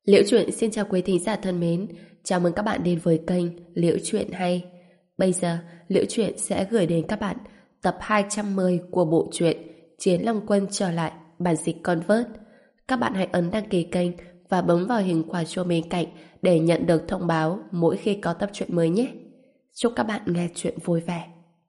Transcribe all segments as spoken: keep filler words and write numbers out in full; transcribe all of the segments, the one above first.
Liễu Chuyện xin chào quý thính giả thân mến, chào mừng các bạn đến với kênh Liễu Chuyện Hay. Bây giờ, Liễu Chuyện sẽ gửi đến các bạn tập hai trăm mười của bộ truyện Chiến Long Quân trở lại, bản dịch Convert. Các bạn hãy ấn đăng ký kênh và bấm vào hình quả chuông bên cạnh để nhận được thông báo mỗi khi có tập truyện mới nhé. Chúc các bạn nghe truyện vui vẻ.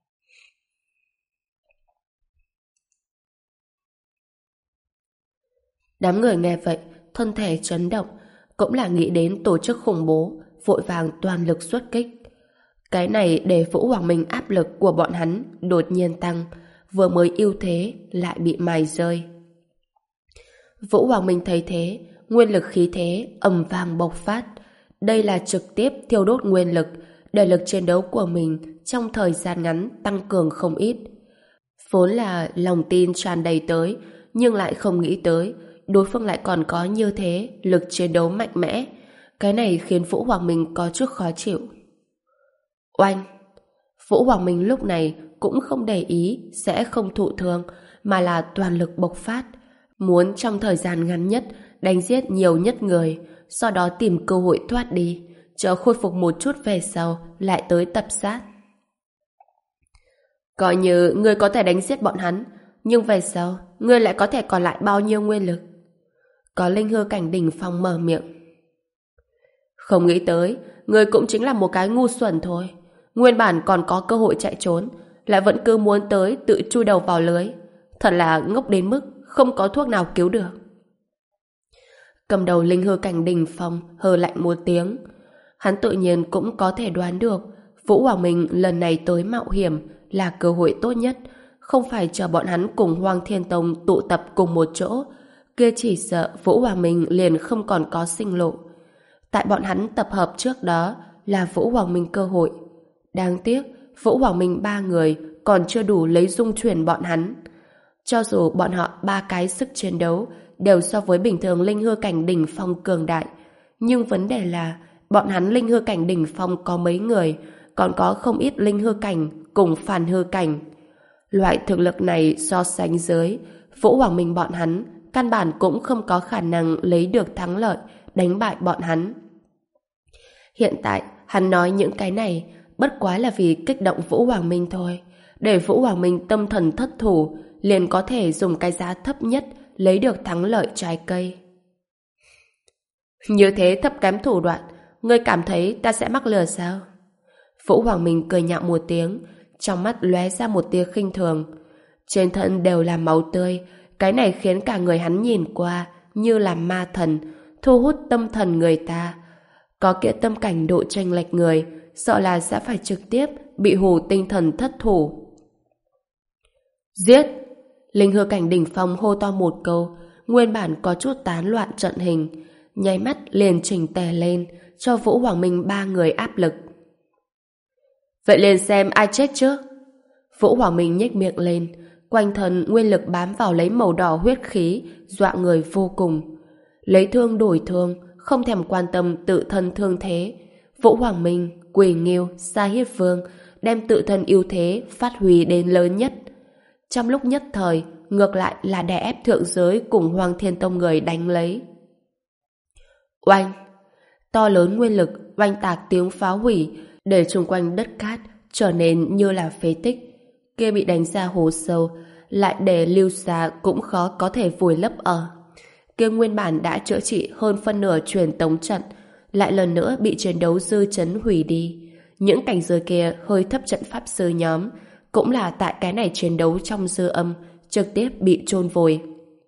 Đám người nghe vậy, thân thể chấn động, cũng là nghĩ đến tổ chức khủng bố, vội vàng toàn lực xuất kích. Cái này để Vũ Hoàng Minh áp lực của bọn hắn đột nhiên tăng, vừa mới ưu thế lại bị mài rơi. Vũ Hoàng Minh thấy thế, nguyên lực khí thế ầm vang bộc phát. Đây là trực tiếp thiêu đốt nguyên lực, để lực chiến đấu của mình trong thời gian ngắn tăng cường không ít. Vốn là lòng tin tràn đầy tới, nhưng lại không nghĩ tới đối phương lại còn có như thế lực chiến đấu mạnh mẽ. Cái này khiến Vũ Hoàng Minh có chút khó chịu. Oanh! Vũ Hoàng Minh lúc này cũng không để ý sẽ không thụ thương, mà là toàn lực bộc phát, muốn trong thời gian ngắn nhất đánh giết nhiều nhất người, sau đó tìm cơ hội thoát đi, chờ khôi phục một chút về sau lại tới tập sát. Coi như ngươi có thể đánh giết bọn hắn, nhưng về sau ngươi lại có thể còn lại bao nhiêu nguyên lực? Có linh hư cảnh đỉnh phong mở miệng. Không nghĩ tới, ngươi cũng chính là một cái ngu xuẩn thôi. Nguyên bản còn có cơ hội chạy trốn, lại vẫn cứ muốn tới tự chui đầu vào lưới. Thật là ngốc đến mức không có thuốc nào cứu được. Cầm đầu linh hư cảnh đỉnh phong hừ lạnh một tiếng. Hắn tự nhiên cũng có thể đoán được Vũ Hoàng Minh lần này tới mạo hiểm là cơ hội tốt nhất, không phải chờ bọn hắn cùng Hoang Thiên Tông tụ tập cùng một chỗ, kia chỉ sợ Vũ Hoàng Minh liền không còn có sinh lộ. Tại bọn hắn tập hợp trước đó là Vũ Hoàng Minh cơ hội. Đáng tiếc, Vũ Hoàng Minh ba người còn chưa đủ lấy dung chuyển bọn hắn. Cho dù bọn họ ba cái sức chiến đấu đều so với bình thường linh hư cảnh đỉnh phong cường đại, nhưng vấn đề là bọn hắn linh hư cảnh đỉnh phong có mấy người, còn có không ít linh hư cảnh cùng phản hư cảnh. Loại thực lực này so sánh dưới, Vũ Hoàng Minh bọn hắn căn bản cũng không có khả năng lấy được thắng lợi, đánh bại bọn hắn. Hiện tại, hắn nói những cái này bất quá là vì kích động Vũ Hoàng Minh thôi. Để Vũ Hoàng Minh tâm thần thất thủ, liền có thể dùng cái giá thấp nhất lấy được thắng lợi trái cây. Như thế thấp kém thủ đoạn, ngươi cảm thấy ta sẽ mắc lừa sao? Vũ Hoàng Minh cười nhạo một tiếng, trong mắt lóe ra một tia khinh thường. Trên thân đều là máu tươi, cái này khiến cả người hắn nhìn qua như là ma thần, thu hút tâm thần người ta. Có kiện tâm cảnh độ chênh lệch người, sợ là sẽ phải trực tiếp bị hù tinh thần thất thủ. Giết! Linh hư cảnh đỉnh phong hô to một câu, nguyên bản có chút tán loạn trận hình, nháy mắt liền chỉnh tề lên, cho Vũ Hoàng Minh ba người áp lực. Vậy liền xem ai chết trước. Vũ Hoàng Minh nhếch miệng lên, quanh thân nguyên lực bám vào lấy màu đỏ huyết khí, dọa người vô cùng. Lấy thương đổi thương, không thèm quan tâm tự thân thương thế. Vũ Hoàng Minh, Quỷ Nghiêu, Sa Hiếp Vương đem tự thân ưu thế phát huy đến lớn nhất. Trong lúc nhất thời, ngược lại là đè ép thượng giới cùng Hoang Thiên Tông người đánh lấy. Oanh! To lớn nguyên lực oanh tạc tiếng pháo hủy, để xung quanh đất cát trở nên như là phế tích. Kia bị đánh ra hố sâu, lại để lưu xa cũng khó có thể vùi lấp ở. Kia nguyên bản đã chữa trị hơn phân nửa truyền tống trận, lại lần nữa bị chiến đấu dư chấn hủy đi. Những cảnh giới kia hơi thấp trận pháp sư nhóm, cũng là tại cái này chiến đấu trong dư âm, trực tiếp bị chôn vùi.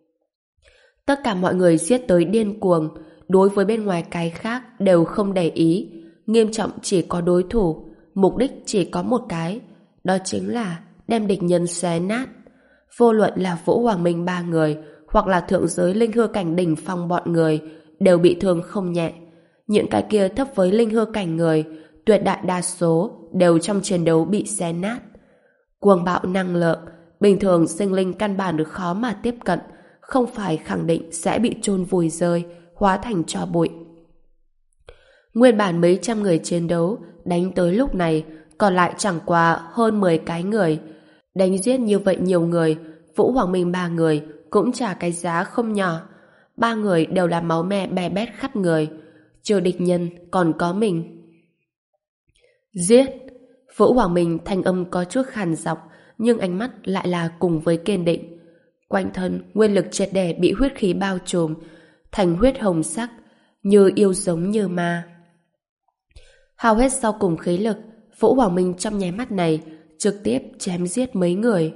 Tất cả mọi người giết tới điên cuồng, đối với bên ngoài cái khác đều không để ý. Nghiêm trọng chỉ có đối thủ, mục đích chỉ có một cái, đó chính là đem địch nhân xé nát. Vô luận là Vũ Hoàng Minh ba người hoặc là thượng giới linh hư cảnh đỉnh phong bọn người đều bị thương không nhẹ. Những cái kia thấp với linh hư cảnh người, tuyệt đại đa số đều trong chiến đấu bị xé nát. Cuồng bạo năng lượng, bình thường sinh linh căn bản được khó mà tiếp cận, không phải khẳng định sẽ bị chôn vùi rơi, hóa thành tro bụi. Nguyên bản mấy trăm người chiến đấu, đánh tới lúc này, còn lại chẳng qua hơn mười cái người. Đánh giết như vậy nhiều người, Vũ Hoàng Minh ba người cũng trả cái giá không nhỏ. ba người đều là máu me bè bét khắp người. Trừ địch nhân còn có mình. Giết! Vũ Hoàng Minh thanh âm có chút khàn giọng, nhưng ánh mắt lại là cùng với kiên định. Quanh thân nguyên lực triệt để bị huyết khí bao trùm, thành huyết hồng sắc, như yêu giống như ma. Hao hết sau cùng khí lực, Vũ Hoàng Minh trong nháy mắt này trực tiếp chém giết mấy người.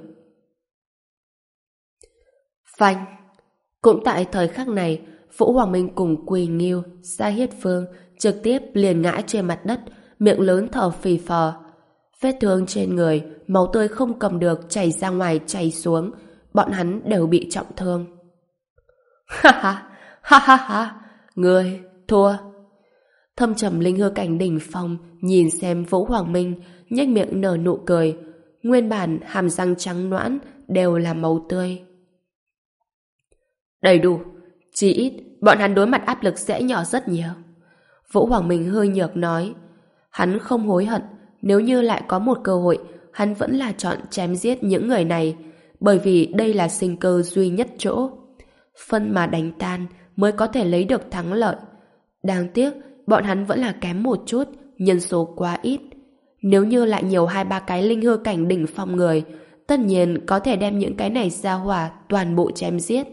Phanh! Cũng tại thời khắc này, Vũ Hoàng Minh cùng Quỳ Nghiêu, Sa Hiết Phương trực tiếp liền ngã trên mặt đất, miệng lớn thở phì phò. Vết thương trên người, máu tươi không cầm được chảy ra ngoài chảy xuống, bọn hắn đều bị trọng thương. Ha ha, ha ha ha, người thua. Thâm trầm linh hư cảnh đỉnh phong nhìn xem Vũ Hoàng Minh, nhếch miệng nở nụ cười, nguyên bản hàm răng trắng nõn đều là máu tươi. Đầy đủ, chỉ ít bọn hắn đối mặt áp lực sẽ nhỏ rất nhiều. Vũ Hoàng Minh hơi nhược nói, hắn không hối hận, nếu như lại có một cơ hội, hắn vẫn là chọn chém giết những người này, bởi vì đây là sinh cơ duy nhất chỗ. Phân mà đánh tan mới có thể lấy được thắng lợi. Đáng tiếc, bọn hắn vẫn là kém một chút, nhân số quá ít. Nếu như lại nhiều hai ba cái linh hư cảnh đỉnh phong người, tất nhiên có thể đem những cái này ra hỏa toàn bộ chém giết.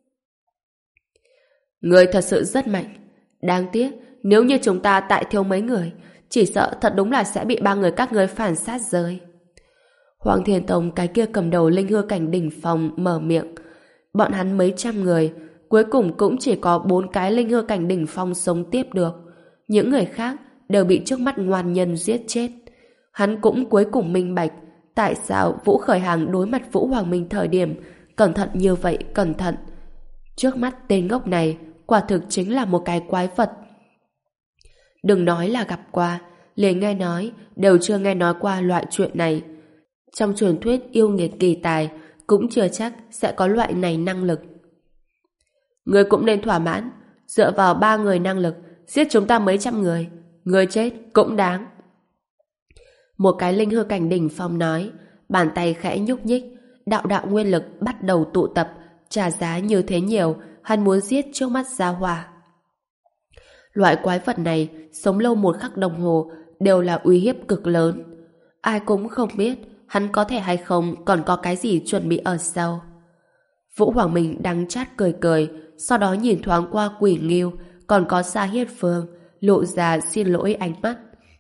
Người thật sự rất mạnh. Đáng tiếc, nếu như chúng ta tại thiếu mấy người, chỉ sợ thật đúng là sẽ bị ba người các ngươi phản sát rơi. Hoàng Thiên Tông cái kia cầm đầu linh hư cảnh đỉnh phong mở miệng. Bọn hắn mấy trăm người, cuối cùng cũng chỉ có bốn cái linh hư cảnh đỉnh phong sống tiếp được. Những người khác đều bị trước mắt ngoan nhân giết chết. Hắn cũng cuối cùng minh bạch tại sao Vũ Khởi Hàng đối mặt Vũ Hoàng Minh thời điểm cẩn thận như vậy cẩn thận. Trước mắt tên ngốc này quả thực chính là một cái quái vật. Đừng nói là gặp qua, liền nghe nói, đều chưa nghe nói qua loại chuyện này. Trong truyền thuyết yêu nghiệt kỳ tài, cũng chưa chắc sẽ có loại này năng lực. Người cũng nên thỏa mãn, dựa vào ba người năng lực, giết chúng ta mấy trăm người, người chết cũng đáng. Một cái linh hư cảnh đỉnh phong nói, bàn tay khẽ nhúc nhích, đạo đạo nguyên lực bắt đầu tụ tập, trả giá như thế nhiều, hắn muốn giết trước mắt gia hỏa. Loại quái vật này sống lâu một khắc đồng hồ đều là uy hiếp cực lớn. Ai cũng không biết hắn có thể hay không còn có cái gì chuẩn bị ở sau. Vũ Hoàng Minh đắng chát cười cười, sau đó nhìn thoáng qua Quỷ Nghiêu, còn có Sa Hiết Phương, lộ ra xin lỗi ánh mắt.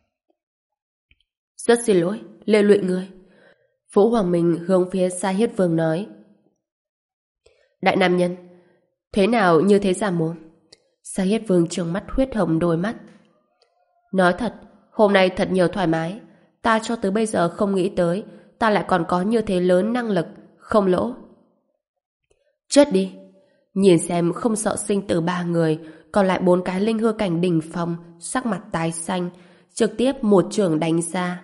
Rất xin lỗi, lê lụy người. Vũ Hoàng Minh hướng phía Sa Hiết Phương nói. Đại nam nhân, thế nào như thế giả mồm? Sa Hiết Vương trừng mắt huyết hồng đôi mắt. Nói thật, hôm nay thật nhiều thoải mái. Ta cho tới bây giờ không nghĩ tới ta lại còn có như thế lớn năng lực, không lỗ. Chết đi. Nhìn xem không sợ sinh tử ba người, còn lại bốn cái linh hư cảnh đỉnh phong, sắc mặt tái xanh, trực tiếp một chưởng đánh ra.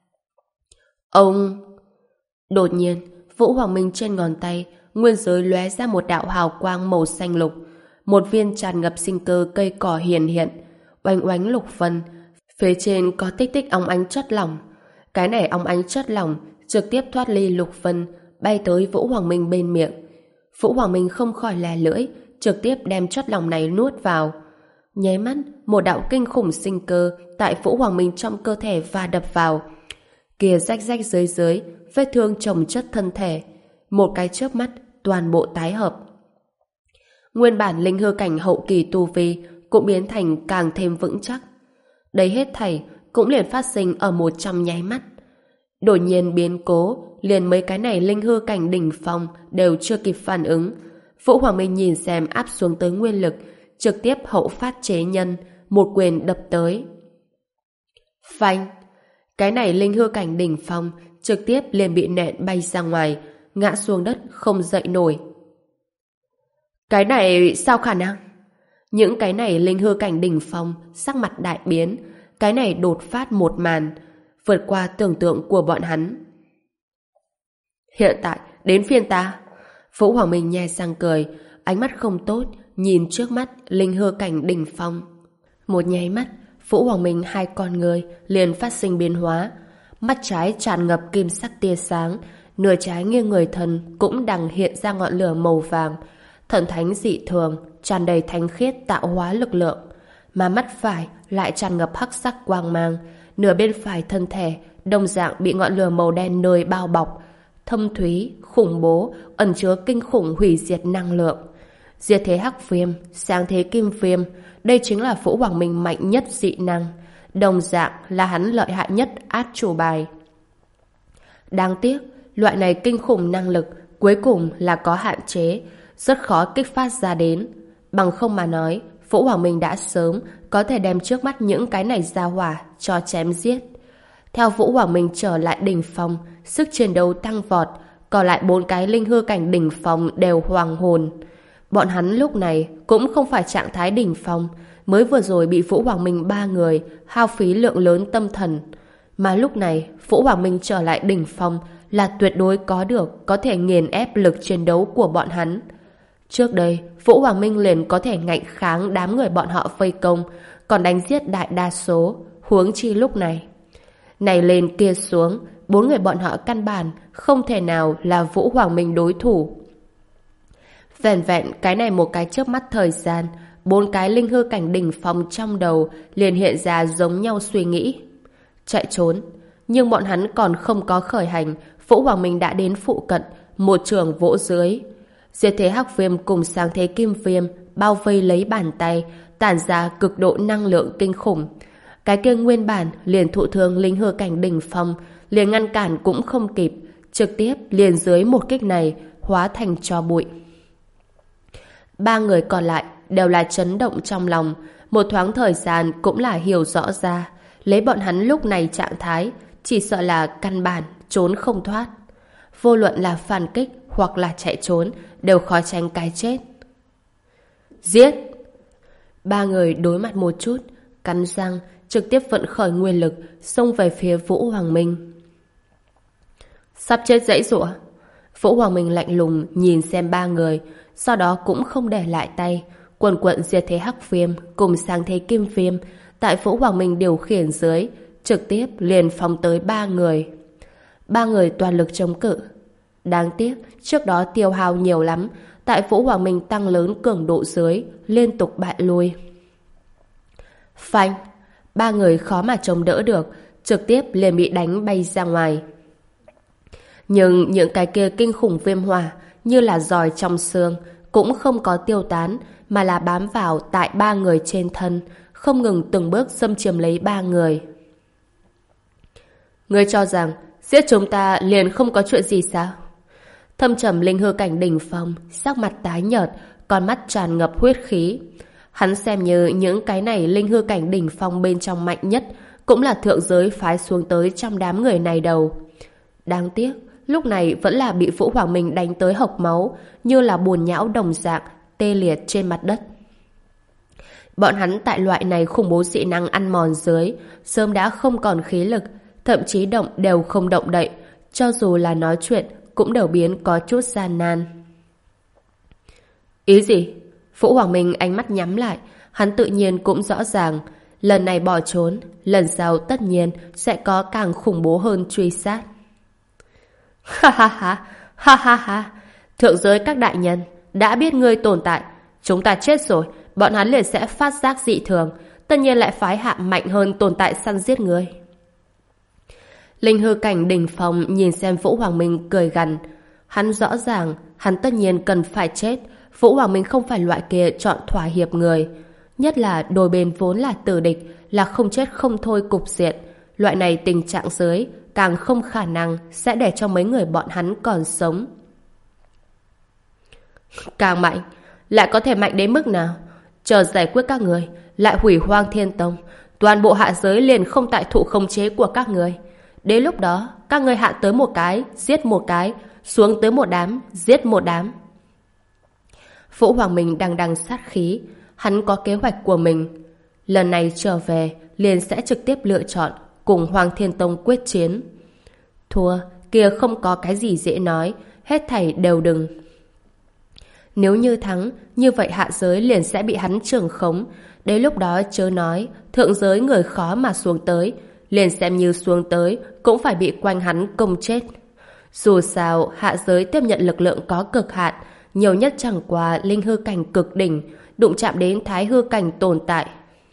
Ông... Đột nhiên, Vũ Hoàng Minh trên ngón tay, nguyên giới lóe ra một đạo hào quang màu xanh lục. Một viên tràn ngập sinh cơ cây cỏ hiền hiện, oanh oánh lục phân, phía trên có tích tích óng ánh chất lỏng. Cái này óng ánh chất lỏng trực tiếp thoát ly lục phân, bay tới Vũ Hoàng Minh bên miệng. Vũ Hoàng Minh không khỏi lè lưỡi, trực tiếp đem chất lỏng này nuốt vào. Nháy mắt, một đạo kinh khủng sinh cơ tại Vũ Hoàng Minh trong cơ thể va đập vào. Kia rách rách dưới dưới, vết thương chồng chất thân thể. Một cái chớp mắt, toàn bộ tái hợp. Nguyên bản linh hư cảnh hậu kỳ tu vi cũng biến thành càng thêm vững chắc. Đấy hết thảy cũng liền phát sinh ở một trong nháy mắt. Đột nhiên biến cố, liền mấy cái này linh hư cảnh đỉnh phong đều chưa kịp phản ứng. Vũ Hoàng Minh nhìn xem áp xuống tới nguyên lực, trực tiếp hậu phát chế nhân, một quyền đập tới. Phanh! Cái này linh hư cảnh đỉnh phong trực tiếp liền bị nện bay ra ngoài, ngã xuống đất không dậy nổi. Cái này sao khả năng? Những cái này linh hư cảnh đỉnh phong sắc mặt đại biến, cái này đột phát một màn, vượt qua tưởng tượng của bọn hắn. Hiện tại, đến phiên ta. Vũ Hoàng Minh nhe răng cười, ánh mắt không tốt, nhìn trước mắt linh hư cảnh đỉnh phong. Một nháy mắt, Vũ Hoàng Minh hai con người liền phát sinh biến hóa. Mắt trái tràn ngập kim sắc tia sáng, nửa trái nghiêng người thần cũng đằng hiện ra ngọn lửa màu vàng. thần thánh dị thường, tràn đầy thánh khiết tạo hóa lực lượng, mà mắt phải lại tràn ngập hắc sắc quang mang, nửa bên phải thân thể đồng dạng bị ngọn lửa màu đen nơi bao bọc, thâm thúy, khủng bố, ẩn chứa kinh khủng hủy diệt năng lượng. Diệt thế hắc viêm, sáng thế kim viêm, đây chính là Vũ Hoàng Minh mạnh nhất dị năng, đồng dạng là hắn lợi hại nhất át chủ bài. Đáng tiếc, loại này kinh khủng năng lực cuối cùng là có hạn chế, rất khó kích phát ra đến. Bằng không mà nói, Vũ Hoàng Minh đã sớm có thể đem trước mắt những cái này ra hỏa cho chém giết. Theo Vũ Hoàng Minh trở lại đỉnh phong, sức chiến đấu tăng vọt, còn lại bốn cái linh hư cảnh đỉnh phong đều hoàng hồn. Bọn hắn lúc này cũng không phải trạng thái đỉnh phong, mới vừa rồi bị Vũ Hoàng Minh ba người hao phí lượng lớn tâm thần. Mà lúc này, Vũ Hoàng Minh trở lại đỉnh phong là tuyệt đối có được, có thể nghiền ép lực chiến đấu của bọn hắn. Trước đây, Vũ Hoàng Minh liền có thể ngạnh kháng đám người bọn họ vây công, còn đánh giết đại đa số, huống chi lúc này. Này lên kia xuống, bốn người bọn họ căn bản không thể nào là Vũ Hoàng Minh đối thủ. Vẹn vẹn cái này một cái chớp mắt thời gian, bốn cái linh hư cảnh đỉnh phong trong đầu liền hiện ra giống nhau suy nghĩ. Chạy trốn, nhưng bọn hắn còn không có khởi hành, Vũ Hoàng Minh đã đến phụ cận, một trường vỗ dưới. Diệt thế hắc viêm cùng sáng thế kim viêm bao vây lấy bàn tay, tản ra cực độ năng lượng kinh khủng. Cái kia nguyên bản liền thụ thương linh hư cảnh đỉnh phong, liền ngăn cản cũng không kịp, trực tiếp liền dưới một kích này hóa thành tro bụi. Ba người còn lại đều là chấn động trong lòng, một thoáng thời gian cũng là hiểu rõ ra, lấy bọn hắn lúc này trạng thái, chỉ sợ là căn bản trốn không thoát. Vô luận là phản kích hoặc là chạy trốn, đều khó tránh cái chết. Giết! Ba người đối mặt một chút, cắn răng, trực tiếp vận khởi nguyên lực, xông về phía Vũ Hoàng Minh. Sắp chết dãy giụa. Vũ Hoàng Minh lạnh lùng nhìn xem ba người, sau đó cũng không để lại tay, quần quận diệt thế hắc viêm cùng sáng thế kim viêm tại Vũ Hoàng Minh điều khiển dưới, trực tiếp liền phóng tới ba người. Ba người toàn lực chống cự. Đáng tiếc, trước đó tiêu hao nhiều lắm, tại Vũ Hoàng Minh tăng lớn cường độ dưới, liên tục bại lui. Phanh! Ba người khó mà chống đỡ được, trực tiếp liền bị đánh bay ra ngoài. Nhưng những cái kia kinh khủng viêm hỏa như là giòi trong xương cũng không có tiêu tán, mà là bám vào tại ba người trên thân, không ngừng từng bước xâm chiếm lấy ba người. Ngươi cho rằng giết chúng ta liền không có chuyện gì sao? Thâm trầm linh hư cảnh đỉnh phong, sắc mặt tái nhợt, con mắt tràn ngập huyết khí. Hắn xem như những cái này linh hư cảnh đỉnh phong bên trong mạnh nhất, cũng là thượng giới phái xuống tới trong đám người này đầu. Đáng tiếc, lúc này vẫn là bị Vũ Hoàng Minh đánh tới hộc máu, như là bùn nhão đồng dạng, tê liệt trên mặt đất. Bọn hắn tại loại này khủng bố dị năng ăn mòn dưới, sớm đã không còn khí lực, thậm chí động đều không động đậy, cho dù là nói chuyện cũng đều biến có chút gian nan. Ý gì? Vũ Hoàng Minh ánh mắt nhắm lại, hắn tự nhiên cũng rõ ràng, lần này bỏ trốn, lần sau tất nhiên sẽ có càng khủng bố hơn truy sát. Ha ha ha, ha ha ha, thượng giới các đại nhân đã biết ngươi tồn tại, chúng ta chết rồi, bọn hắn liền sẽ phát giác dị thường, tất nhiên lại phái hạ mạnh hơn tồn tại săn giết ngươi. Linh hư cảnh đỉnh phong nhìn xem Vũ Hoàng Minh cười gằn, hắn rõ ràng, hắn tất nhiên cần phải chết. Vũ Hoàng Minh không phải loại kia chọn thỏa hiệp người, nhất là đôi bên vốn là tử địch, là không chết không thôi cục diện. Loại này tình trạng dưới càng không khả năng sẽ để cho mấy người bọn hắn còn sống. Càng mạnh, lại có thể mạnh đến mức nào? Chờ giải quyết các người, lại hủy Hoang Thiên Tông, toàn bộ hạ giới liền không tại thụ khống chế của các người. Đến lúc đó, các người hạ tới một cái, giết một cái, xuống tới một đám, giết một đám. Vũ Hoàng Minh đằng đằng sát khí, hắn có kế hoạch của mình. Lần này trở về, liền sẽ trực tiếp lựa chọn cùng Hoang Thiên Tông quyết chiến. Thua, kia không có cái gì dễ nói, hết thảy đều đừng. Nếu như thắng, như vậy hạ giới liền sẽ bị hắn trưởng khống. Đến lúc đó chớ nói, thượng giới người khó mà xuống tới, liền xem như xuống tới, cũng phải bị quanh hắn công chết. Dù sao, hạ giới tiếp nhận lực lượng có cực hạn, nhiều nhất chẳng qua linh hư cảnh cực đỉnh, đụng chạm đến thái hư cảnh tồn tại.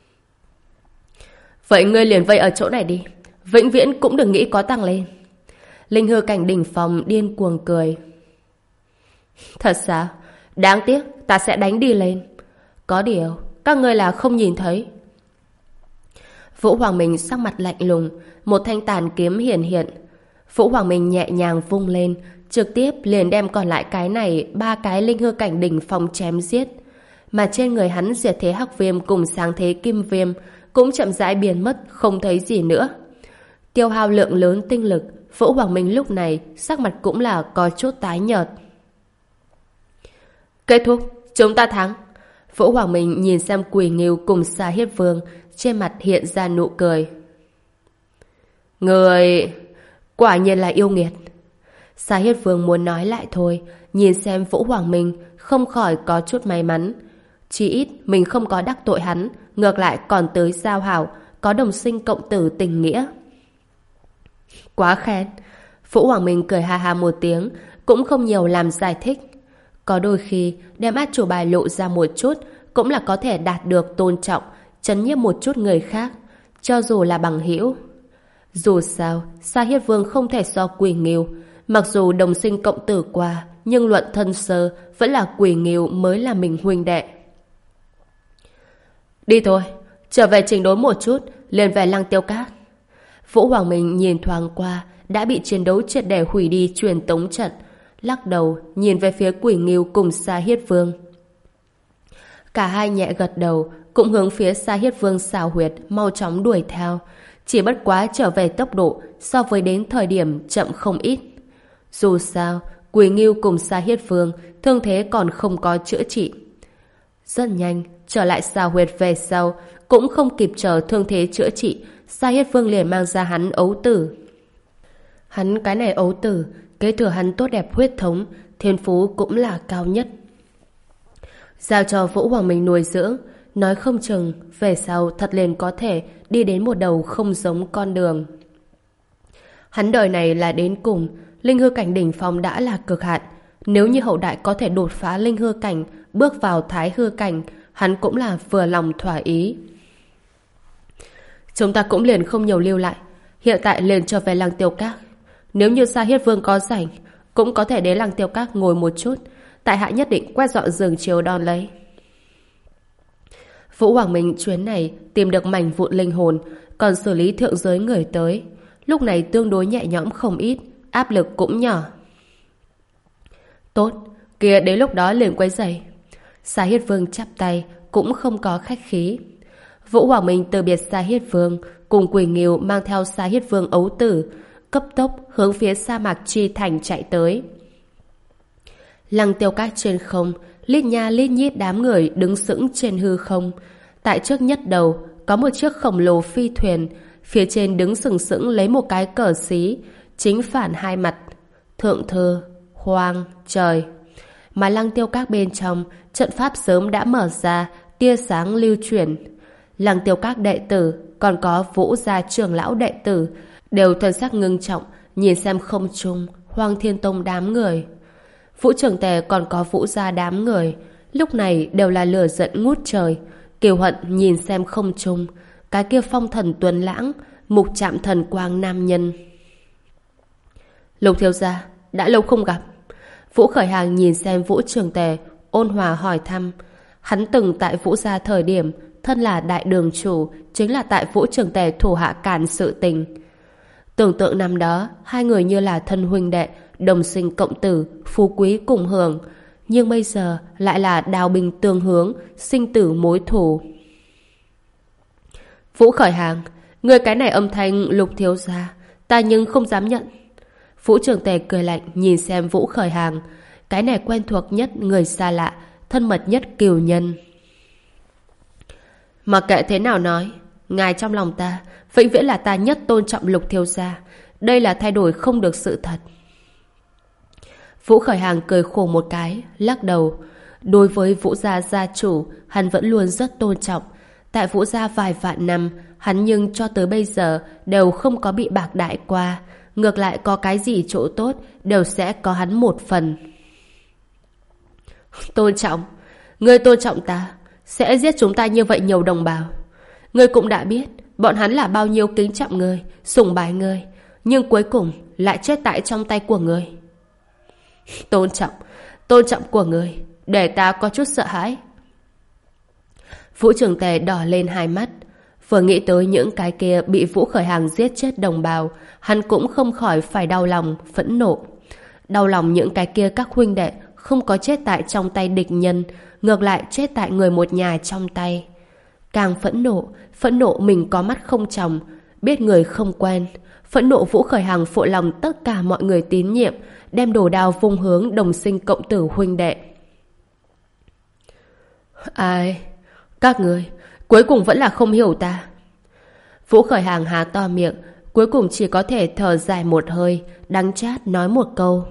Vậy ngươi liền vây ở chỗ này đi, vĩnh viễn cũng đừng nghĩ có tăng lên. Linh hư cảnh đỉnh phong điên cuồng cười. Thật sao? Đáng tiếc, ta sẽ đánh đi lên. Có điều, các ngươi là không nhìn thấy. Vũ Hoàng Minh sắc mặt lạnh lùng, một thanh tàn kiếm hiển hiện. Vũ Hoàng Minh nhẹ nhàng vung lên, trực tiếp liền đem còn lại cái này ba cái linh hư cảnh đỉnh phong chém giết. Mà trên người hắn diệt thế hắc viêm cùng sáng thế kim viêm cũng chậm rãi biến mất, không thấy gì nữa. Tiêu hao lượng lớn tinh lực, Vũ Hoàng Minh lúc này sắc mặt cũng là có chút tái nhợt. Kết thúc, chúng ta thắng. Vũ Hoàng Minh nhìn xem Quỷ Ngưu cùng Sa Hiết Vương, trên mặt hiện ra nụ cười. Người quả nhiên là yêu nghiệt. Sa Hiết Vương muốn nói lại thôi, nhìn xem Vũ Hoàng Minh không khỏi có chút may mắn. Chỉ ít mình không có đắc tội hắn, ngược lại còn tới giao hảo, có đồng sinh cộng tử tình nghĩa. Quá khen. Vũ Hoàng Minh cười ha ha một tiếng, cũng không nhiều làm giải thích. Có đôi khi đem át chủ bài lộ ra một chút cũng là có thể đạt được tôn trọng, chấn nhiếp một chút người khác, cho dù là bằng hữu. Dù sao, Sa Hiết Vương không thể so Quỷ Ngưu, mặc dù đồng sinh cộng tử qua, nhưng luận thân sơ vẫn là Quỷ Ngưu mới là mình huynh đệ. Đi thôi, trở về chỉnh đốn một chút, liền về Lăng Tiêu Các. Vũ Hoàng Minh nhìn thoáng qua đã bị chiến đấu triệt để hủy đi truyền tống trận, lắc đầu nhìn về phía Quỷ Ngưu cùng Sa Hiết Vương. Cả hai nhẹ gật đầu, cũng hướng phía Sa Hiết Vương xào huyệt mau chóng đuổi theo, chỉ bất quá trở về tốc độ so với đến thời điểm chậm không ít. Dù sao, Quỷ Ngưu cùng Sa Hiết Vương thương thế còn không có chữa trị. Rất nhanh, trở lại xào huyệt về sau, cũng không kịp chờ thương thế chữa trị, Sa Hiết Vương liền mang ra hắn ấu tử. Hắn cái này ấu tử, kế thừa hắn tốt đẹp huyết thống, thiên phú cũng là cao nhất. Giao cho Vũ Hoàng Minh nuôi dưỡng, nói không chừng về sau thật liền có thể đi đến một đầu không giống con đường. Hắn đời này là đến cùng, linh hư cảnh đỉnh phong đã là cực hạn. Nếu như hậu đại có thể đột phá linh hư cảnh, bước vào thái hư cảnh, hắn cũng là vừa lòng thỏa ý. Chúng ta cũng liền không nhiều lưu lại, hiện tại liền trở về Lăng Tiêu Các. Nếu như Sa Hiết Vương có rảnh, cũng có thể đến Lăng Tiêu Các ngồi một chút, tại hạ nhất định quét dọn giường chiếu đón lấy. Vũ Hoàng Minh chuyến này tìm được mảnh vụn linh hồn, còn xử lý thượng giới người tới, lúc này tương đối nhẹ nhõm không ít, áp lực cũng nhỏ. Tốt, kia đến lúc đó liền quấy rầy. Sa Hiết Vương chắp tay, cũng không có khách khí. Vũ Hoàng Minh từ biệt Sa Hiết Vương, cùng Quỷ Ngưu mang theo Sa Hiết Vương ấu tử, cấp tốc hướng phía sa mạc Chi Thành chạy tới. Lăng Tiêu Các trên không, lít nha lít nhít đám người đứng sững trên hư không. Tại trước nhất đầu có một chiếc khổng lồ phi thuyền, phía trên đứng sừng sững lấy một cái cờ xí, chính phản hai mặt, thượng thư, hoang, trời. Mà Lăng Tiêu Các bên trong, trận pháp sớm đã mở ra, tia sáng lưu chuyển. Lăng Tiêu Các đệ tử, còn có Vũ gia trưởng lão đệ tử, đều thần sắc ngưng trọng, nhìn xem không trung, Hoang Thiên Tông đám người. Vũ Trường Tề còn có Vũ gia đám người, lúc này đều là lửa giận ngút trời. Kiều Hận nhìn xem không trung, cái kia phong thần tuấn lãng, mục chạm thần quang nam nhân. Lục thiếu gia, đã lâu không gặp. Vũ Khởi Hàng nhìn xem Vũ Trường Tề, ôn hòa hỏi thăm. Hắn từng tại Vũ gia thời điểm, thân là đại đường chủ, chính là tại Vũ Trường Tề thủ hạ cản sự tình. Tưởng tượng năm đó, hai người như là thân huynh đệ, đồng sinh cộng tử, phú quý cùng hưởng, nhưng bây giờ lại là đào binh tương hướng, sinh tử mối thù. Vũ Khởi Hàng, người cái này âm thanh Lục thiếu gia, ta nhưng không dám nhận. Vũ Trường Tề cười lạnh nhìn xem Vũ Khởi Hàng, cái này quen thuộc nhất người xa lạ, thân mật nhất cừu nhân. Mặc kệ thế nào nói, ngài trong lòng ta vĩnh viễn là ta nhất tôn trọng Lục thiếu gia, đây là thay đổi không được sự thật. Vũ Khởi Hàng cười khổ một cái, lắc đầu. Đối với Vũ gia gia chủ, hắn vẫn luôn rất tôn trọng. Tại Vũ gia vài vạn năm, hắn nhưng cho tới bây giờ đều không có bị bạc đại qua. Ngược lại có cái gì chỗ tốt, đều sẽ có hắn một phần. Tôn trọng? Ngươi tôn trọng ta, sẽ giết chúng ta như vậy nhiều đồng bào. Ngươi cũng đã biết bọn hắn là bao nhiêu kính trọng ngươi, sùng bái ngươi, nhưng cuối cùng lại chết tại trong tay của ngươi. Tôn trọng, tôn trọng của ngươi, để ta có chút sợ hãi. Vũ Trường Tề đỏ lên hai mắt. Vừa nghĩ tới những cái kia bị Vũ Khởi Hàng giết chết đồng bào, hắn cũng không khỏi phải đau lòng, phẫn nộ. Đau lòng những cái kia các huynh đệ không có chết tại trong tay địch nhân, ngược lại chết tại người một nhà trong tay. Càng phẫn nộ, phẫn nộ mình có mắt không tròng, biết người không quen. Phẫn nộ Vũ Khởi Hàng phụ lòng tất cả mọi người tín nhiệm, đem đồ đao vung hướng đồng sinh cộng tử huynh đệ. Ai? Các người cuối cùng vẫn là không hiểu ta. Vũ Khởi Hàng há to miệng, cuối cùng chỉ có thể thở dài một hơi, đắng chát nói một câu.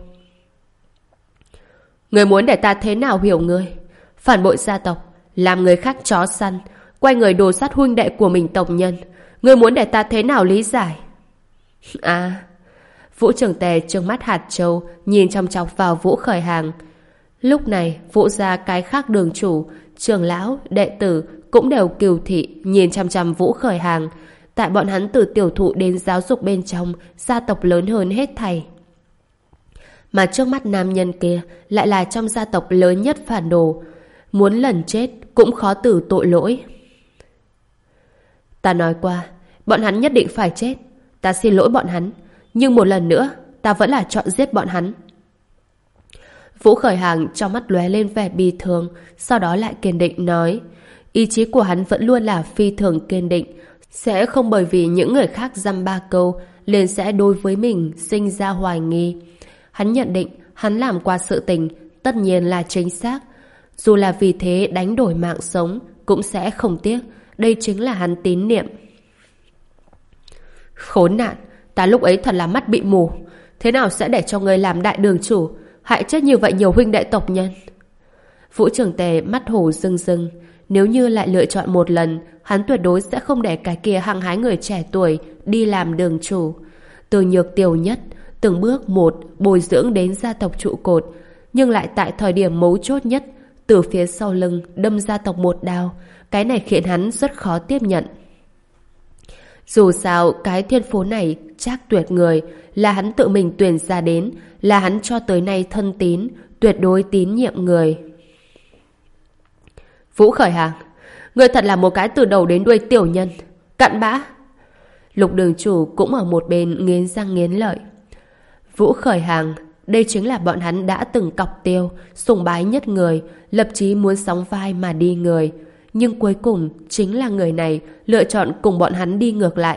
Người muốn để ta thế nào hiểu ngươi? Phản bội gia tộc, làm người khác chó săn, quay người đồ sát huynh đệ của mình tộc nhân. Ngươi muốn để ta thế nào lý giải? À... Vũ Trường Tề trừng mắt hạt châu, nhìn chòng chọc vào Vũ Khởi Hàng. Lúc này, Vũ gia cái khác đường chủ, trưởng lão, đệ tử cũng đều kiều thị nhìn chăm chăm Vũ Khởi Hàng. Tại bọn hắn từ tiểu thụ đến giáo dục bên trong, gia tộc lớn hơn hết thảy. Mà trước mắt nam nhân kia lại là trong gia tộc lớn nhất phản đồ, muốn lần chết cũng khó tử tội lỗi. Ta nói qua, bọn hắn nhất định phải chết. Ta xin lỗi bọn hắn, nhưng một lần nữa ta vẫn là chọn giết bọn hắn. Vũ Khởi Hàng trong mắt lóe lên vẻ bi thương, sau đó lại kiên định nói, ý chí của hắn vẫn luôn là phi thường kiên định, sẽ không bởi vì những người khác dăm ba câu liền sẽ đối với mình sinh ra hoài nghi. Hắn nhận định hắn làm qua sự tình tất nhiên là chính xác, dù là vì thế đánh đổi mạng sống cũng sẽ không tiếc. Đây chính là hắn tín niệm. Khốn nạn, ta lúc ấy thật là mắt bị mù, thế nào sẽ để cho ngươi làm đại đường chủ, hại chết như vậy nhiều huynh đệ tộc nhân? Vũ Trường Tề mắt hổ rưng rưng. Nếu như lại lựa chọn một lần, hắn tuyệt đối sẽ không để cái kia hăng hái người trẻ tuổi đi làm đường chủ. Từ nhược tiểu nhất, từng bước một bồi dưỡng đến gia tộc trụ cột, nhưng lại tại thời điểm mấu chốt nhất, từ phía sau lưng đâm gia tộc một đao. Cái này khiến hắn rất khó tiếp nhận. Dù sao, cái thiên phố này Trác Tuyệt người là hắn tự mình tuyển ra đến, là hắn cho tới nay thân tín, tuyệt đối tín nhiệm người. Vũ Khởi Hàng, người thật là một cái từ đầu đến đuôi tiểu nhân, cặn bã. Lục đường chủ cũng ở một bên nghiến răng nghiến lợi. Vũ Khởi Hàng, đây chính là bọn hắn đã từng cọc tiêu, sùng bái nhất người, lập chí muốn sóng vai mà đi người. Nhưng cuối cùng chính là người này lựa chọn cùng bọn hắn đi ngược lại.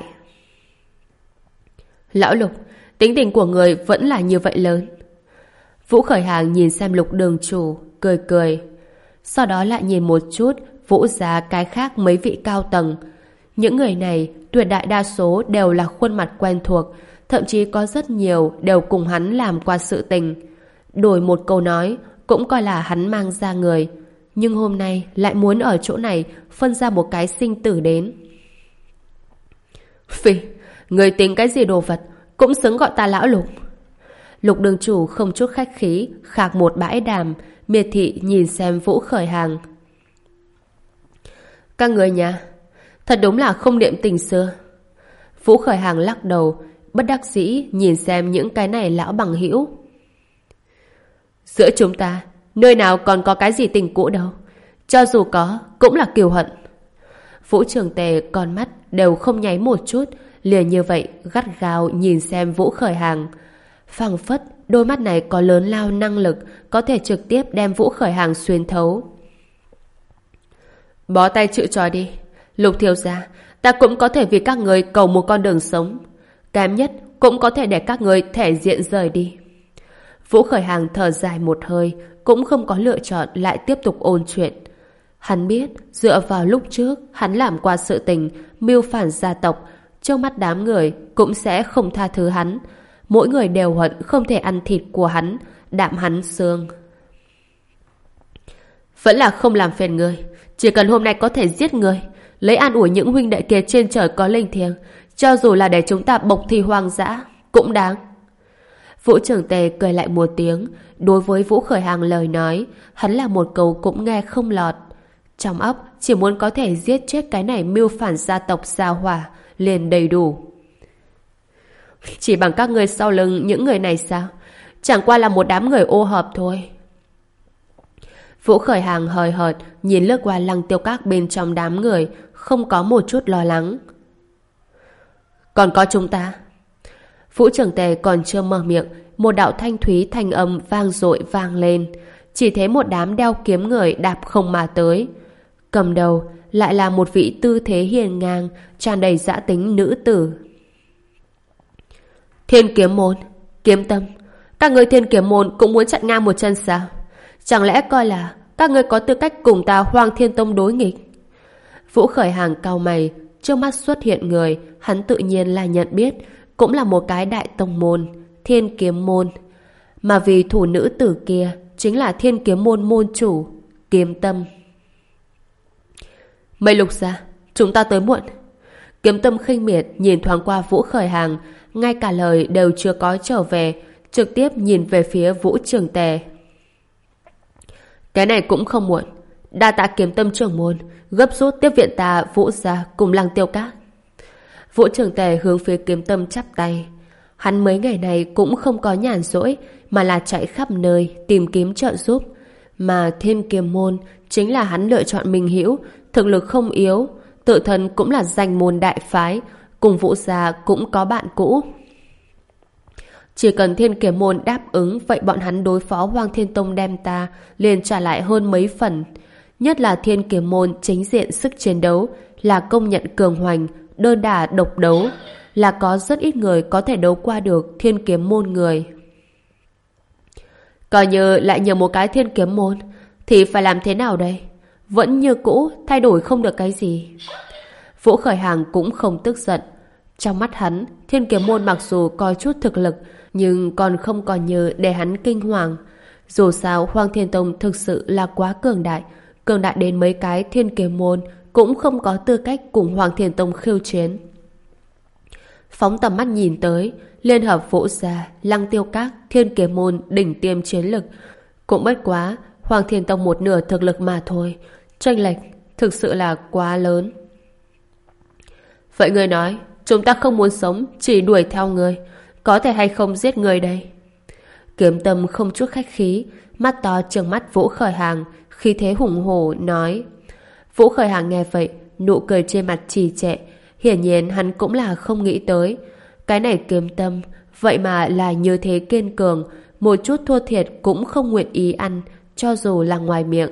Lão Lục, tính tình của người vẫn là như vậy lớn. Vũ Khởi Hàng nhìn xem Lục đường chủ, cười cười. Sau đó lại nhìn một chút Vũ gia cái khác mấy vị cao tầng. Những người này tuyệt đại đa số đều là khuôn mặt quen thuộc, thậm chí có rất nhiều đều cùng hắn làm qua sự tình. Đổi một câu nói cũng coi là hắn mang ra người, nhưng hôm nay lại muốn ở chỗ này phân ra một cái sinh tử đến. Phi, người tính cái gì đồ vật, cũng xứng gọi ta lão Lục. Lục đường chủ không chút khách khí khạc một bãi đàm, miệt thị nhìn xem Vũ Khởi Hàng. Các người nhà, thật đúng là không niệm tình xưa. Vũ Khởi Hàng lắc đầu, bất đắc dĩ nhìn xem những cái này lão bằng hữu. Giữa chúng ta, nơi nào còn có cái gì tình cũ đâu. Cho dù có, cũng là kiều hận. Vũ Trường Tề con mắt đều không nháy một chút, liền như vậy gắt gao nhìn xem Vũ Khởi Hàng. Phảng phất đôi mắt này có lớn lao năng lực, có thể trực tiếp đem Vũ Khởi Hàng xuyên thấu. Bó tay chịu trói đi. Lục thiếu gia, ta cũng có thể vì các người cầu một con đường sống. Kém nhất cũng có thể để các người thể diện rời đi. Vũ Khởi Hàng thở dài một hơi, cũng không có lựa chọn lại tiếp tục ôn chuyện. Hắn biết, dựa vào lúc trước hắn làm qua sự tình mưu phản gia tộc, trong mắt đám người cũng sẽ không tha thứ hắn. Mỗi người đều hận không thể ăn thịt của hắn, đạm hắn xương. Vẫn là không làm phiền người, chỉ cần hôm nay có thể giết người, lấy an ủi những huynh đệ kia trên trời có linh thiêng, cho dù là để chúng ta bộc thi hoang dã cũng đáng. Vũ Trường Tề cười lại một tiếng. Đối với Vũ Khởi Hàng lời nói, hắn là một câu cũng nghe không lọt. Trong óc chỉ muốn có thể giết chết cái này mưu phản gia tộc gia hỏa liền đầy đủ. Chỉ bằng các ngươi sau lưng những người này sao? Chẳng qua là một đám người ô hợp thôi. Vũ Khởi Hàng hời hợt nhìn lướt qua Lăng Tiêu Các bên trong đám người, không có một chút lo lắng. Còn có chúng ta. Vũ Trường Tề còn chưa mở miệng, một đạo thanh thúy thanh âm vang dội vang lên. Chỉ thấy một đám đeo kiếm người đạp không mà tới. Cầm đầu lại là một vị tư thế hiền ngang, tràn đầy dã tính nữ tử. Thiên Kiếm Môn, Kiếm Tâm, các ngươi Thiên Kiếm Môn cũng muốn chặn ngang một chân sao? Chẳng lẽ coi là các ngươi có tư cách cùng ta Hoang Thiên Tông đối nghịch? Vũ Khởi Hàng cau mày, trước mắt xuất hiện người, hắn tự nhiên là nhận biết, cũng là một cái đại tông môn, Thiên Kiếm Môn. Mà vì thủ nữ tử kia chính là Thiên Kiếm Môn môn chủ, Kiếm Tâm. Mây Lục gia, chúng ta tới muộn. Kiếm Tâm khinh miệt nhìn thoáng qua Vũ Khởi Hàng, ngay cả lời đều chưa có trở về, trực tiếp nhìn về phía Vũ Trường Tề. Cái này cũng không muộn. Đa tạ Kiếm Tâm trưởng môn, gấp rút tiếp viện ta Vũ gia cùng Lăng Tiêu Các. Vũ Trường Tề hướng phía Kiếm Tâm chắp tay. Hắn mấy ngày này cũng không có nhàn rỗi, mà là chạy khắp nơi tìm kiếm trợ giúp. Mà Thiên Kiếm Môn chính là hắn lựa chọn minh hữu, thực lực không yếu, tự thân cũng là danh môn đại phái, cùng Vũ gia cũng có bạn cũ. Chỉ cần Thiên Kiếm Môn đáp ứng, vậy bọn hắn đối phó Hoang Thiên Tông đem ta liền trả lại hơn mấy phần. Nhất là Thiên Kiếm Môn chính diện sức chiến đấu là công nhận cường hoành, đơn đả độc đấu, là có rất ít người có thể đấu qua được Thiên Kiếm Môn người. Coi như lại nhờ một cái Thiên Kiếm Môn thì phải làm thế nào đây? Vẫn như cũ, thay đổi không được cái gì. Vũ Khởi Hàng cũng không tức giận. Trong mắt hắn, Thiên Kiếm Môn mặc dù có chút thực lực, nhưng còn không còn như để hắn kinh hoàng. Dù sao Hoang Thiên Tông thực sự là quá cường đại, cường đại đến mấy cái Thiên Kiếm Môn cũng không có tư cách cùng Hoàng Thiên Tông khiêu chiến. Phóng tầm mắt nhìn tới, Liên hợp Vũ gia, Lăng Tiêu Các, Thiên Kiếm Môn đỉnh tiêm chiến lực, cũng bất quá Hoàng Thiên Tông một nửa thực lực mà thôi, chênh lệch thực sự là quá lớn. Vậy người nói, chúng ta không muốn sống, chỉ đuổi theo người, có thể hay không giết người đây? Kiếm Tâm không chút khách khí, mắt to trừng mắt Vũ Khởi Hàng, khí thế hùng hổ nói. Vũ Khởi Hàng nghe vậy, nụ cười trên mặt trì trệ, hiển nhiên hắn cũng là không nghĩ tới. Cái này Kiếm Tâm, vậy mà là như thế kiên cường, một chút thua thiệt cũng không nguyện ý ăn, cho dù là ngoài miệng.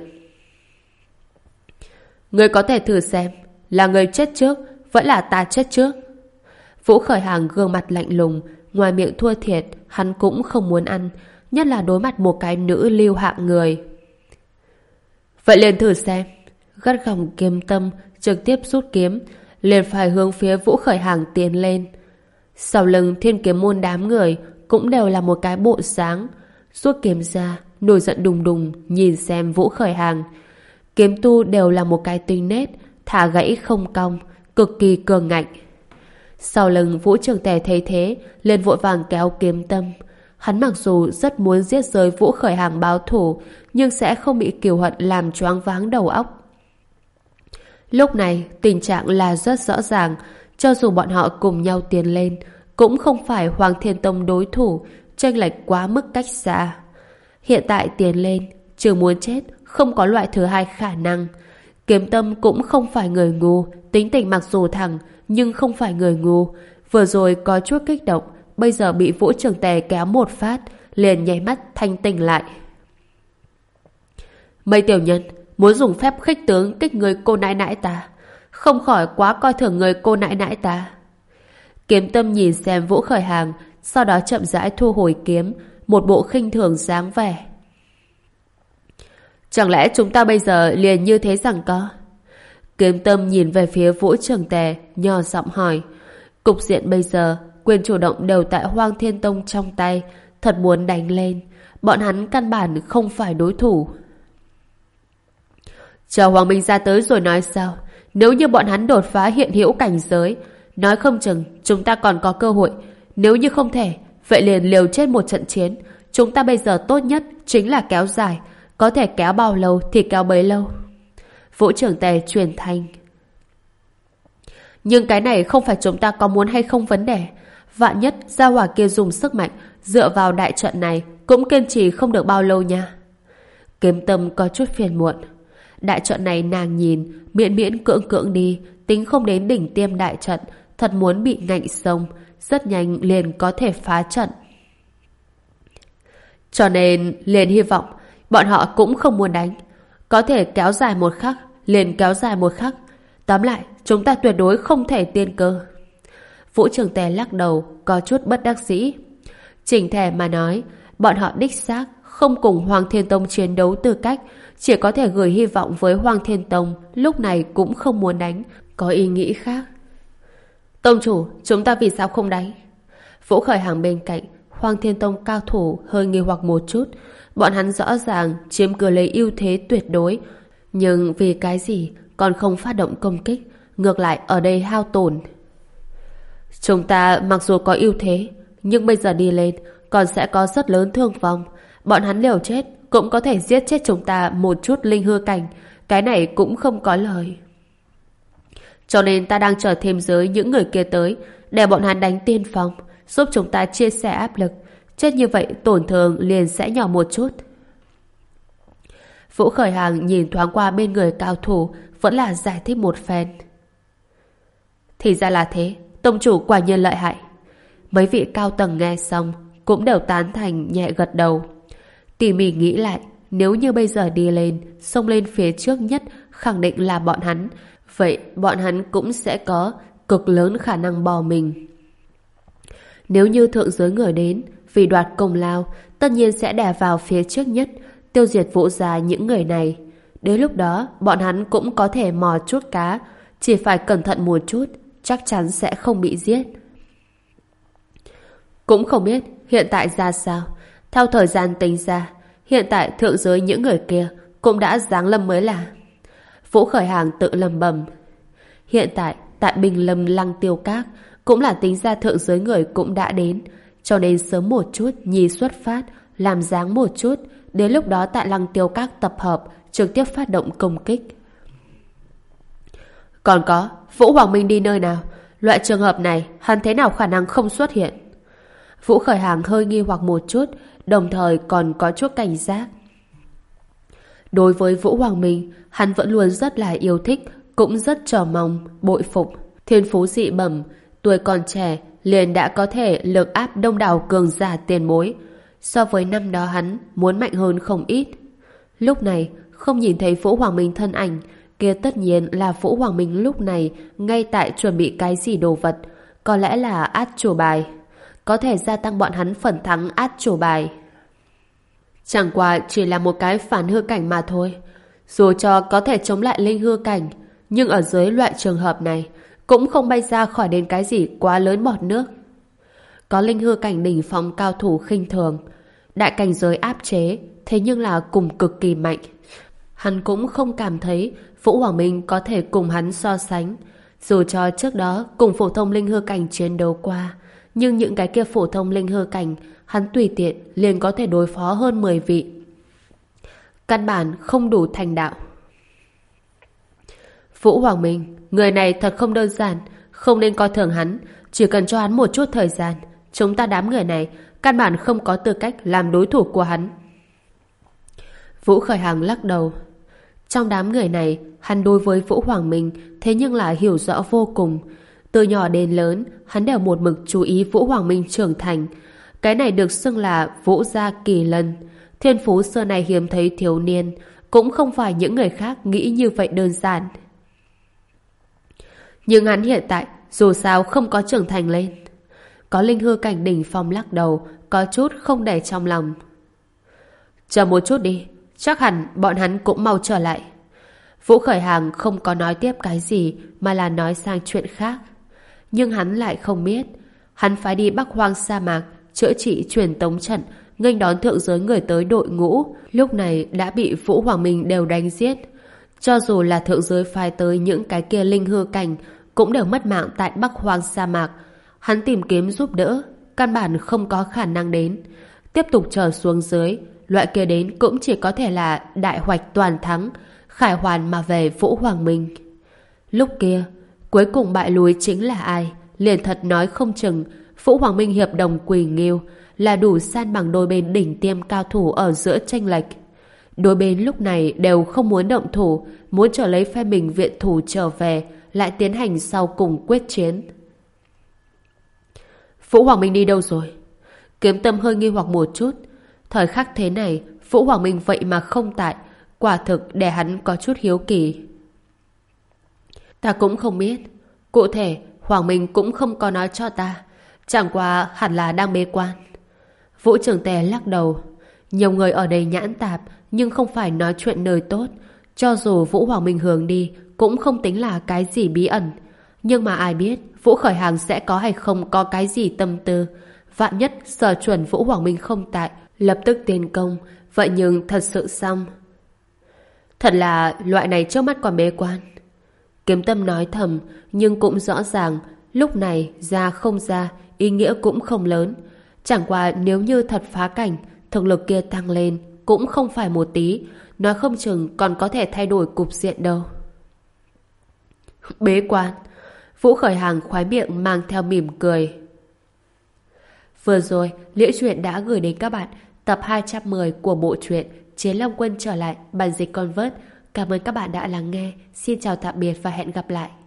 Người có thể thử xem, là người chết trước, vẫn là ta chết trước. Vũ Khởi Hàng gương mặt lạnh lùng, ngoài miệng thua thiệt, hắn cũng không muốn ăn, nhất là đối mặt một cái nữ lưu hạng người. Vậy liền thử xem. Gắt gỏng Kiếm Tâm trực tiếp rút kiếm, liền phải hướng phía Vũ Khởi Hàng tiến lên. Sau lưng Thiên Kiếm Môn đám người cũng đều là một cái bộ sáng, rút kiếm ra, nổi giận đùng đùng nhìn xem Vũ Khởi Hàng. Kiếm tu đều là một cái tinh nết, thả gãy không cong, cực kỳ cường ngạnh. Sau lưng Vũ Trường Tề thấy thế, liền vội vàng kéo Kiếm Tâm. Hắn mặc dù rất muốn giết rơi Vũ Khởi Hàng báo thù, nhưng sẽ không bị kiều hận làm choáng váng đầu óc. Lúc này tình trạng là rất rõ ràng, cho dù bọn họ cùng nhau tiến lên, cũng không phải Hoàng Thiên Tông đối thủ, chênh lệch quá mức cách xa. Hiện tại tiến lên, trừ muốn chết, không có loại thứ hai khả năng. Kiếm Tâm cũng không phải người ngu, tính tình mặc dù thẳng, nhưng không phải người ngu. Vừa rồi có chút kích động, bây giờ bị Vũ Trường Tề kéo một phát, liền nháy mắt thanh tỉnh lại. Mây tiểu nhân, muốn dùng phép khích tướng kích người cô nãi nãi ta, không khỏi quá coi thường người cô nãi nãi ta. Kiếm Tâm nhìn xem Vũ Khởi Hàng, sau đó chậm rãi thu hồi kiếm, một bộ khinh thường dáng vẻ. Chẳng lẽ chúng ta bây giờ liền như thế rằng co? Kiếm Tâm nhìn về phía Vũ Trường Tề, nhỏ giọng hỏi. Cục diện bây giờ, quyền chủ động đều tại Hoang Thiên Tông trong tay, thật muốn đánh lên. Bọn hắn căn bản không phải đối thủ. Chờ Hoàng Minh ra tới rồi nói sao? Nếu như bọn hắn đột phá hiện hữu cảnh giới, nói không chừng chúng ta còn có cơ hội. Nếu như không thể, vậy liền liều chết một trận chiến. Chúng ta bây giờ tốt nhất chính là kéo dài, có thể kéo bao lâu thì kéo bấy lâu. Vũ trưởng tề truyền thanh. Nhưng cái này không phải chúng ta có muốn hay không vấn đề. Vạn nhất gia hỏa kia dùng sức mạnh dựa vào đại trận này cũng kiên trì không được bao lâu nha. Kiếm Tâm có chút phiền muộn. Đại trận này nàng nhìn miễn miễn cưỡng cưỡng đi, tính không đến đỉnh tiêm đại trận, thật muốn bị ngạnh sông, rất nhanh liền có thể phá trận. Cho nên liền hy vọng bọn họ cũng không muốn đánh, có thể kéo dài một khắc liền kéo dài một khắc. Tóm lại chúng ta tuyệt đối không thể tiên cơ. Vũ Trường Tề lắc đầu, có chút bất đắc dĩ. Chỉnh thể mà nói, bọn họ đích xác không cùng Hoàng Thiên Tông chiến đấu tư cách, chỉ có thể gửi hy vọng với Hoàng Thiên Tông, lúc này cũng không muốn đánh, có ý nghĩ khác. Tông chủ, chúng ta vì sao không đánh? Vũ Khởi Hàng bên cạnh, Hoàng Thiên Tông cao thủ hơi nghi hoặc một chút. Bọn hắn rõ ràng chiếm cứ lấy ưu thế tuyệt đối, nhưng vì cái gì còn không phát động công kích, ngược lại ở đây hao tổn. Chúng ta mặc dù có ưu thế, nhưng bây giờ đi lên còn sẽ có rất lớn thương vong. Bọn hắn liều chết cũng có thể giết chết chúng ta một chút linh hư cảnh, cái này cũng không có lời. Cho nên ta đang chờ thêm giới những người kia tới để bọn hắn đánh tiên phong, giúp chúng ta chia sẻ áp lực. Chết như vậy tổn thương liền sẽ nhỏ một chút. Vũ Khởi Hàng nhìn thoáng qua bên người cao thủ, vẫn là giải thích một phen. Thì ra là thế, tông chủ quả nhiên lợi hại. Mấy vị cao tầng nghe xong cũng đều tán thành nhẹ gật đầu. Tỉ mỉ nghĩ lại, nếu như bây giờ đi lên, xông lên phía trước nhất khẳng định là bọn hắn, vậy bọn hắn cũng sẽ có cực lớn khả năng bỏ mình. Nếu như thượng giới người đến vì đoạt công lao, tất nhiên sẽ đè vào phía trước nhất, tiêu diệt Vũ gia những người này. Đến lúc đó bọn hắn cũng có thể mò chút cá, chỉ phải cẩn thận một chút, chắc chắn sẽ không bị giết. Cũng không biết hiện tại ra sao. Theo thời gian tính ra, hiện tại thượng giới những người kia cũng đã giáng lâm mới là. Vũ Khởi Hàng tự lầm bầm. Hiện tại tại Bình Lâm Lăng Tiêu Các cũng là tính ra thượng giới người cũng đã đến, cho nên sớm một chút nhi xuất phát, làm dáng một chút, đến lúc đó tại Lăng Tiêu Các tập hợp, trực tiếp phát động công kích. Còn có, Vũ Hoàng Minh đi nơi nào? Loại trường hợp này hắn thế nào khả năng không xuất hiện? Vũ Khởi Hàng hơi nghi hoặc một chút, đồng thời còn có chút cảnh giác. Đối với Vũ Hoàng Minh, hắn vẫn luôn rất là yêu thích, cũng rất chờ mong, bội phục. Thiên phú dị bẩm, tuổi còn trẻ liền đã có thể lực áp đông đảo cường giả tiền bối. So với năm đó hắn muốn mạnh hơn không ít. Lúc này không nhìn thấy Vũ Hoàng Minh thân ảnh, kia tất nhiên là Vũ Hoàng Minh lúc này ngay tại chuẩn bị cái gì đồ vật, có lẽ là át chủ bài, có thể gia tăng bọn hắn phần thắng át chủ bài. Chẳng qua chỉ là một cái phản hư cảnh mà thôi. Dù cho có thể chống lại linh hư cảnh, nhưng ở dưới loại trường hợp này cũng không bay ra khỏi đến cái gì quá lớn bọt nước. Có linh hư cảnh đỉnh phong cao thủ khinh thường, đại cảnh giới áp chế, thế nhưng là cùng cực kỳ mạnh. Hắn cũng không cảm thấy Vũ Hoàng Minh có thể cùng hắn so sánh. Dù cho trước đó cùng phổ thông linh hư cảnh chiến đấu qua, nhưng những cái kia phổ thông linh hư cảnh hắn tùy tiện liền có thể đối phó hơn mười vị. Căn bản không đủ thành đạo. Vũ Hoàng Minh, người này thật không đơn giản, không nên coi thường hắn, chỉ cần cho hắn một chút thời gian, chúng ta đám người này căn bản không có tư cách làm đối thủ của hắn. Vũ Khởi Hàng lắc đầu. Trong đám người này, hắn đối với Vũ Hoàng Minh thế nhưng là hiểu rõ vô cùng. Từ nhỏ đến lớn, hắn đều một mực chú ý Vũ Hoàng Minh trưởng thành. Cái này được xưng là Vũ gia kỳ lân. Thiên phú xưa này hiếm thấy thiếu niên, cũng không phải những người khác nghĩ như vậy đơn giản. Nhưng hắn hiện tại dù sao không có trưởng thành lên. Có linh hư cảnh đỉnh phong lắc đầu, có chút không để trong lòng. Chờ một chút đi, chắc hẳn bọn hắn cũng mau trở lại. Vũ Khởi Hàng không có nói tiếp cái gì mà là nói sang chuyện khác. Nhưng hắn lại không biết, hắn phải đi Bắc Hoang sa mạc chữa trị truyền tống trận, nghênh đón thượng giới người tới đội ngũ, lúc này đã bị Vũ Hoàng Minh đều đánh giết. Cho dù là thượng giới phái tới những cái kia linh hư cảnh cũng đều mất mạng tại Bắc Hoang sa mạc. Hắn tìm kiếm giúp đỡ, căn bản không có khả năng đến. Tiếp tục chờ xuống dưới, loại kia đến cũng chỉ có thể là đại hoạch toàn thắng, khải hoàn mà về Vũ Hoàng Minh. Lúc kia, cuối cùng bại lùi chính là ai? Liền thật nói không chừng, Vũ Hoàng Minh hiệp đồng Quỳ Nghiêu là đủ san bằng đôi bên đỉnh tiêm cao thủ ở giữa chênh lệch. Đôi bên lúc này đều không muốn động thủ, muốn trở lấy phe mình viện thủ trở về, lại tiến hành sau cùng quyết chiến. Vũ Hoàng Minh đi đâu rồi? Kiếm Tâm hơi nghi hoặc một chút. Thời khắc thế này, Vũ Hoàng Minh vậy mà không tại, quả thực để hắn có chút hiếu kỳ. Ta cũng không biết. Cụ thể, Hoàng Minh cũng không có nói cho ta. Chẳng qua hẳn là đang bế quan. Vũ Trường Tề lắc đầu. Nhiều người ở đây nhãn tạp, nhưng không phải nói chuyện nơi tốt. Cho dù Vũ Hoàng Minh hướng đi, cũng không tính là cái gì bí ẩn. Nhưng mà ai biết Vũ Khởi Hàng sẽ có hay không có cái gì tâm tư. Vạn nhất sở chuẩn Vũ Hoàng Minh không tại, lập tức tiến công. Vậy nhưng thật sự xong. Thật là loại này trước mắt còn bế quan. Kiếm Tâm nói thầm, nhưng cũng rõ ràng lúc này ra không ra, ý nghĩa cũng không lớn. Chẳng qua nếu như thật phá cảnh, thực lực kia tăng lên cũng không phải một tí, nói không chừng còn có thể thay đổi cục diện đâu. Bế quan. Vũ Khởi Hàng khoái miệng mang theo mỉm cười. Vừa rồi, Liễu Chuyện đã gửi đến các bạn tập hai trăm mười của bộ truyện Chiến Long Quân trở lại, bản dịch Convert. Cảm ơn các bạn đã lắng nghe. Xin chào tạm biệt và hẹn gặp lại.